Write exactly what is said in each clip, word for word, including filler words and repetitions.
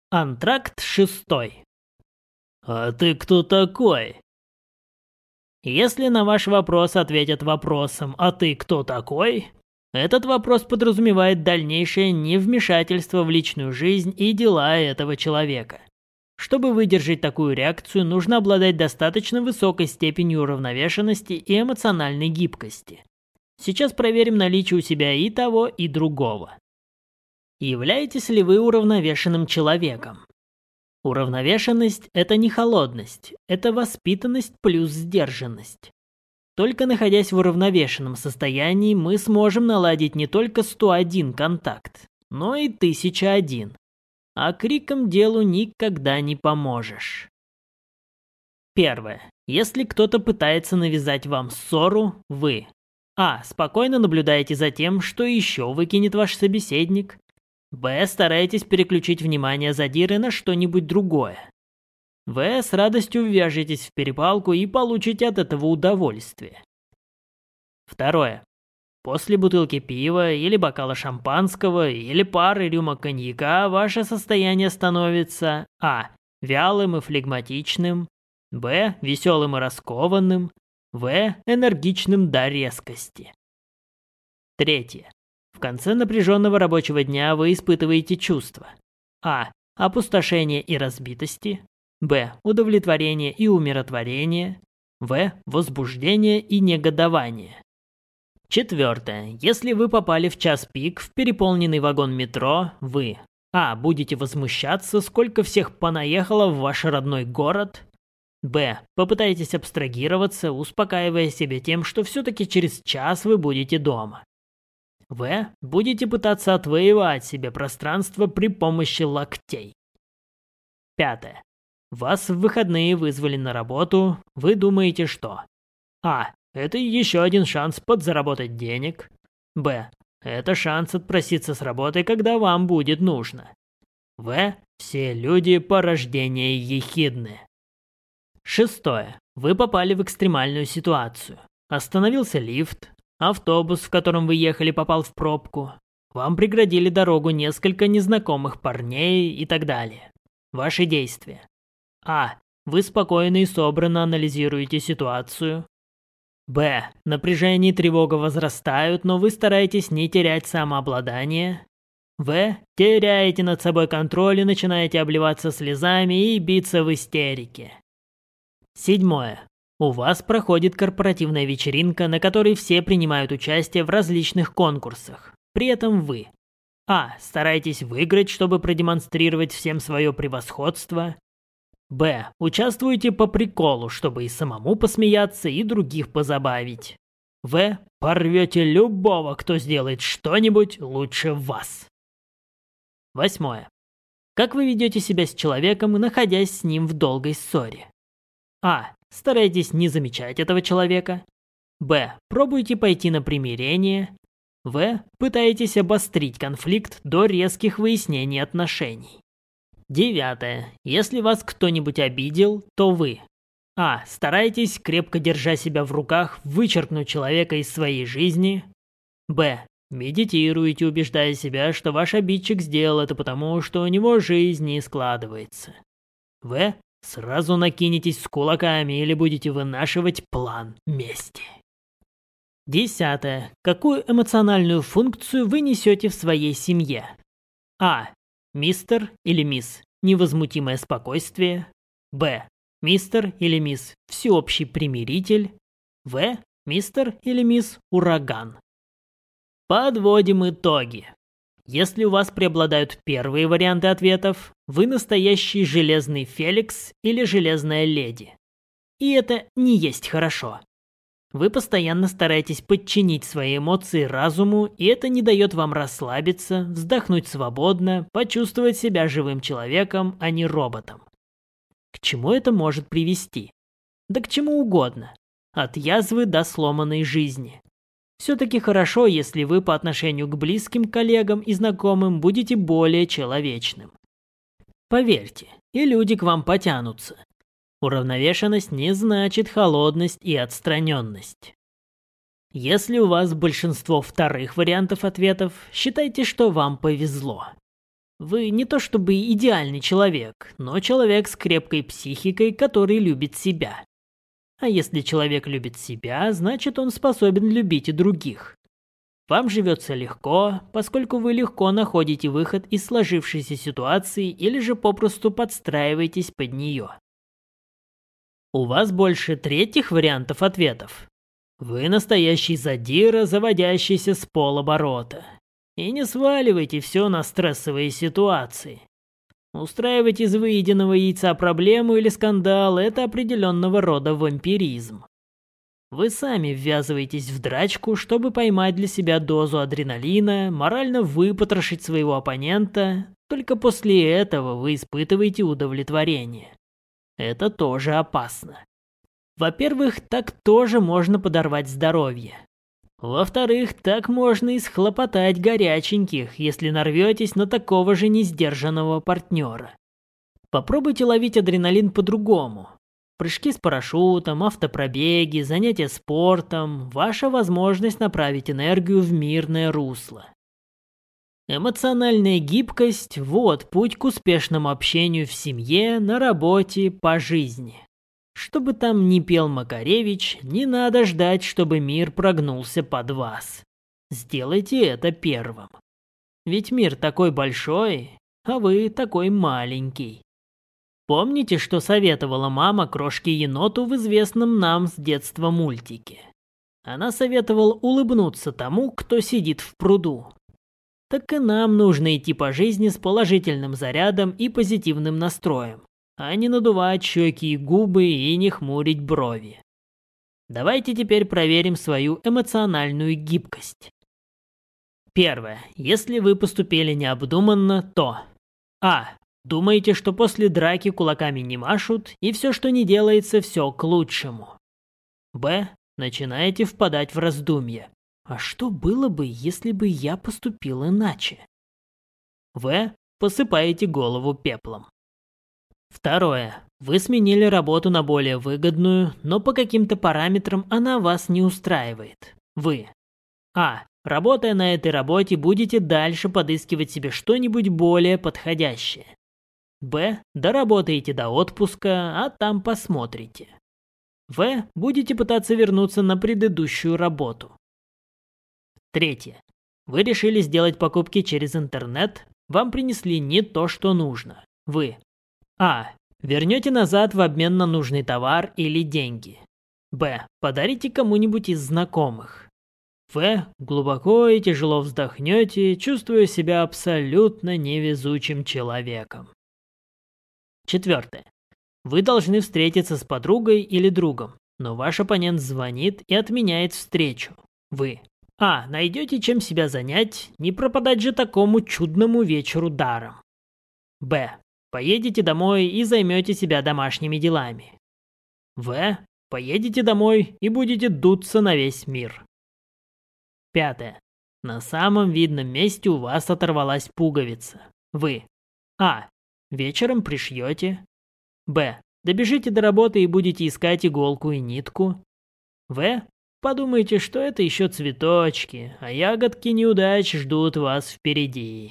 Антракт шестой. «А ты кто такой?» Если на ваш вопрос ответят вопросом «А ты кто такой?», этот вопрос подразумевает дальнейшее невмешательство в личную жизнь и дела этого человека. Чтобы выдержать такую реакцию, нужно обладать достаточно высокой степенью уравновешенности и эмоциональной гибкости. Сейчас проверим наличие у себя и того, и другого. Являетесь ли вы уравновешенным человеком? Уравновешенность – это не холодность, это воспитанность плюс сдержанность. Только находясь в уравновешенном состоянии, мы сможем наладить не только сто один контакт, но и тысяча один. А криком делу никогда не поможешь. Первое. Если кто-то пытается навязать вам ссору, вы А. Спокойно наблюдаете за тем, что еще выкинет ваш собеседник. Б. Стараетесь переключить внимание задиры на что-нибудь другое. В. С радостью ввяжетесь в перепалку и получите от этого удовольствие. Второе. После бутылки пива или бокала шампанского или пары рюмок коньяка ваше состояние становится А. Вялым и флегматичным. Б. Веселым и раскованным. В. Энергичным до резкости. Третье. В конце напряженного рабочего дня вы испытываете чувства А. Опустошение и разбитости. Б. Удовлетворение и умиротворение. В. Возбуждение и негодование. Четвертое. Если вы попали в час пик в переполненный вагон метро, вы А. Будете возмущаться, сколько всех понаехало в ваш родной город. Б. Попытаетесь абстрагироваться, успокаивая себя тем, что все-таки через час вы будете дома. В. Будете пытаться отвоевать себе пространство при помощи локтей. Пятое. Вас в выходные вызвали на работу, вы думаете, что А. Это еще один шанс подзаработать денег. Б. Это шанс отпроситься с работы, когда вам будет нужно. В. Все люди по рождению ехидны. Шестое. Вы попали в экстремальную ситуацию. Остановился лифт. Автобус, в котором вы ехали, попал в пробку. Вам преградили дорогу несколько незнакомых парней и так далее. Ваши действия. А. Вы спокойно и собранно анализируете ситуацию. Б. Напряжение и тревога возрастают, но вы стараетесь не терять самообладание. В. Теряете над собой контроль и начинаете обливаться слезами и биться в истерике. Седьмое. У вас проходит корпоративная вечеринка, на которой все принимают участие в различных конкурсах. При этом вы А. Стараетесь выиграть, чтобы продемонстрировать всем свое превосходство. Б. Участвуете по приколу, чтобы и самому посмеяться, и других позабавить. В. Порвете любого, кто сделает что-нибудь лучше вас. Восьмое. Как вы ведете себя с человеком, находясь с ним в долгой ссоре? А. Старайтесь не замечать этого человека. Б. Пробуйте пойти на примирение. В. Пытаетесь обострить конфликт до резких выяснений отношений. Девятое. Если вас кто-нибудь обидел, то вы А. Старайтесь, крепко держа себя в руках, вычеркнуть человека из своей жизни. Б. Медитируете, убеждая себя, что ваш обидчик сделал это потому, что у него жизнь не складывается. В. Сразу накинетесь с кулаками или будете вынашивать план мести. Десятое. Какую эмоциональную функцию вы несете в своей семье? А. Мистер или мисс невозмутимое спокойствие. Б. Мистер или мисс всеобщий примиритель. В. Мистер или мисс ураган. Подводим итоги. Если у вас преобладают первые варианты ответов, вы настоящий железный Феликс или железная леди. И это не есть хорошо. Вы постоянно стараетесь подчинить свои эмоции разуму, и это не дает вам расслабиться, вздохнуть свободно, почувствовать себя живым человеком, а не роботом. К чему это может привести? Да к чему угодно. От язвы до сломанной жизни. Все-таки хорошо, если вы по отношению к близким коллегам и знакомым будете более человечным. Поверьте, и люди к вам потянутся. Уравновешенность не значит холодность и отстраненность. Если у вас большинство вторых вариантов ответов, считайте, что вам повезло. Вы не то чтобы идеальный человек, но человек с крепкой психикой, который любит себя. А если человек любит себя, значит он способен любить и других. Вам живется легко, поскольку вы легко находите выход из сложившейся ситуации или же попросту подстраиваетесь под нее. У вас больше третьих вариантов ответов. Вы настоящий задира, заводящийся с полоборота. И не сваливайте все на стрессовые ситуации. Устраивать из выеденного яйца проблему или скандал – это определенного рода вампиризм. Вы сами ввязываетесь в драчку, чтобы поймать для себя дозу адреналина, морально выпотрошить своего оппонента. Только после этого вы испытываете удовлетворение. Это тоже опасно. Во-первых, так тоже можно подорвать здоровье. Во-вторых, так можно и схлопотать горяченьких, если нарветесь на такого же несдержанного партнера. Попробуйте ловить адреналин по-другому. Прыжки с парашютом, автопробеги, занятия спортом – ваша возможность направить энергию в мирное русло. Эмоциональная гибкость – вот путь к успешному общению в семье, на работе, по жизни. Что бы там ни пел Макаревич, не надо ждать, чтобы мир прогнулся под вас. Сделайте это первым. Ведь мир такой большой, а вы такой маленький. Помните, что советовала мама крошке-еноту в известном нам с детства мультике? Она советовала улыбнуться тому, кто сидит в пруду. Так и нам нужно идти по жизни с положительным зарядом и позитивным настроем, а не надувать щеки и губы и не хмурить брови. Давайте теперь проверим свою эмоциональную гибкость. Первое. Если вы поступили необдуманно, то А. Думаете, что после драки кулаками не машут, и все, что не делается, все к лучшему. Б. Начинаете впадать в раздумья. А что было бы, если бы я поступил иначе? В. Посыпаете голову пеплом. Второе. Вы сменили работу на более выгодную, но по каким-то параметрам она вас не устраивает. Вы. А. Работая на этой работе, будете дальше подыскивать себе что-нибудь более подходящее. Б. Доработаете до отпуска, а там посмотрите. В. Будете пытаться вернуться на предыдущую работу. Третье. Вы решили сделать покупки через интернет, вам принесли не то, что нужно. Вы. А. Вернете назад в обмен на нужный товар или деньги. Б. Подарите кому-нибудь из знакомых. В. Глубоко и тяжело вздохнете, чувствуя себя абсолютно невезучим человеком. Четвертое. Вы должны встретиться с подругой или другом, но ваш оппонент звонит и отменяет встречу. Вы. А. Найдете чем себя занять, не пропадать же такому чудному вечеру даром. Б. Поедете домой и займете себя домашними делами. В. Поедете домой и будете дуться на весь мир. Пятое. На самом видном месте у вас оторвалась пуговица. Вы. А. Вечером пришьете. Б. Добежите до работы и будете искать иголку и нитку. В. Подумайте, что это еще цветочки, а ягодки неудач ждут вас впереди.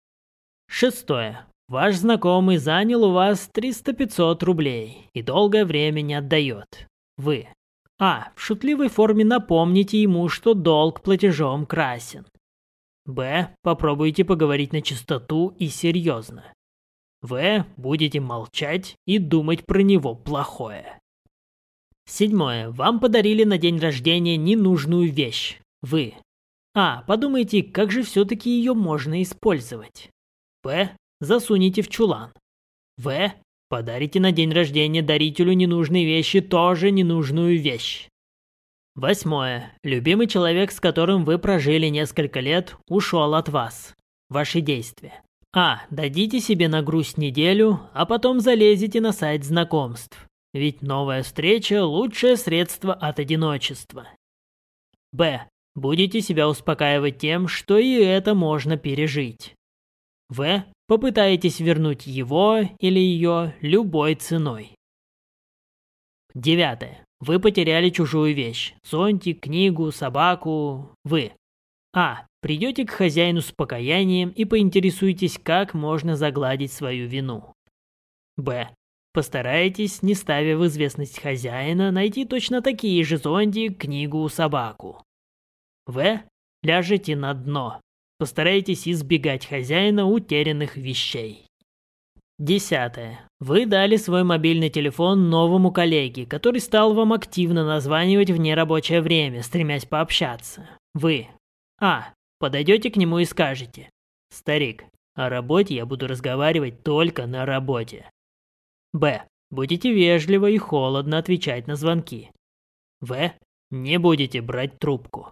Шестое. Ваш знакомый занял у вас триста-пятьсот рублей и долгое время не отдает. Вы. А. В шутливой форме напомните ему, что долг платежом красен. Б. Попробуйте поговорить на чистоту и серьезно. В. Будете молчать и думать про него плохое. Седьмое. Вам подарили на день рождения ненужную вещь. Вы. А. Подумайте, как же все-таки ее можно использовать. Б. Засуните в чулан. В. Подарите на день рождения дарителю ненужной вещи тоже ненужную вещь. Восьмое. Любимый человек, с которым вы прожили несколько лет, ушел от вас. Ваши действия. А. Дадите себе на грусть неделю, а потом залезете на сайт знакомств. Ведь новая встреча – лучшее средство от одиночества. Б. Будете себя успокаивать тем, что и это можно пережить. В. Попытаетесь вернуть его или ее любой ценой. Девятое. Вы потеряли чужую вещь. Зонтик, книгу, собаку. Вы. А. Придете к хозяину с покаянием и поинтересуйтесь, как можно загладить свою вину. Б. Постарайтесь, не ставя в известность хозяина, найти точно такие же зонди, книгу, собаку. В. Ляжете на дно. Постарайтесь избегать хозяина утерянных вещей. Десятое. Вы дали свой мобильный телефон новому коллеге, который стал вам активно названивать в нерабочее время, стремясь пообщаться. Вы. А. Подойдете к нему и скажете: «Старик, о работе я буду разговаривать только на работе». Б. Будете вежливо и холодно отвечать на звонки. В. Не будете брать трубку.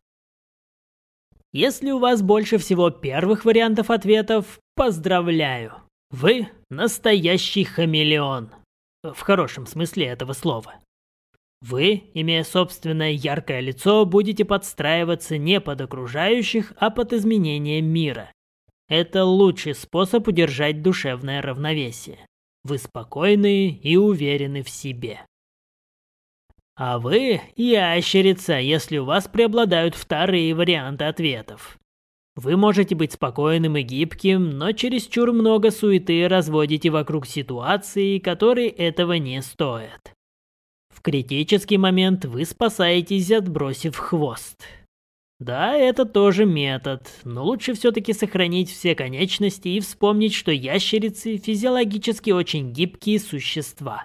Если у вас больше всего первых вариантов ответов, поздравляю! Вы настоящий хамелеон. В хорошем смысле этого слова. Вы, имея собственное яркое лицо, будете подстраиваться не под окружающих, а под изменение мира. Это лучший способ удержать душевное равновесие. Вы спокойны и уверены в себе. А вы ящерица, если у вас преобладают вторые варианты ответов. Вы можете быть спокойным и гибким, но чересчур много суеты разводите вокруг ситуации, которые этого не стоят. В критический момент вы спасаетесь, отбросив хвост. Да, это тоже метод, но лучше все-таки сохранить все конечности и вспомнить, что ящерицы физиологически очень гибкие существа.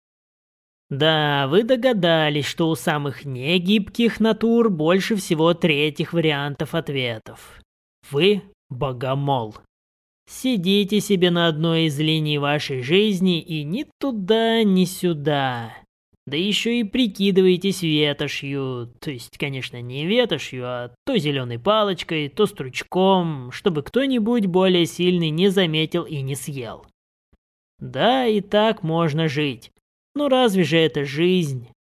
Да, вы догадались, что у самых негибких натур больше всего третьих вариантов ответов. Вы богомол. Сидите себе на одной из линий вашей жизни и ни туда, ни сюда. Да еще и прикидываетесь ветошью, то есть, конечно, не ветошью, а то зеленой палочкой, то стручком, чтобы кто-нибудь более сильный не заметил и не съел. Да, и так можно жить. Но разве же это жизнь?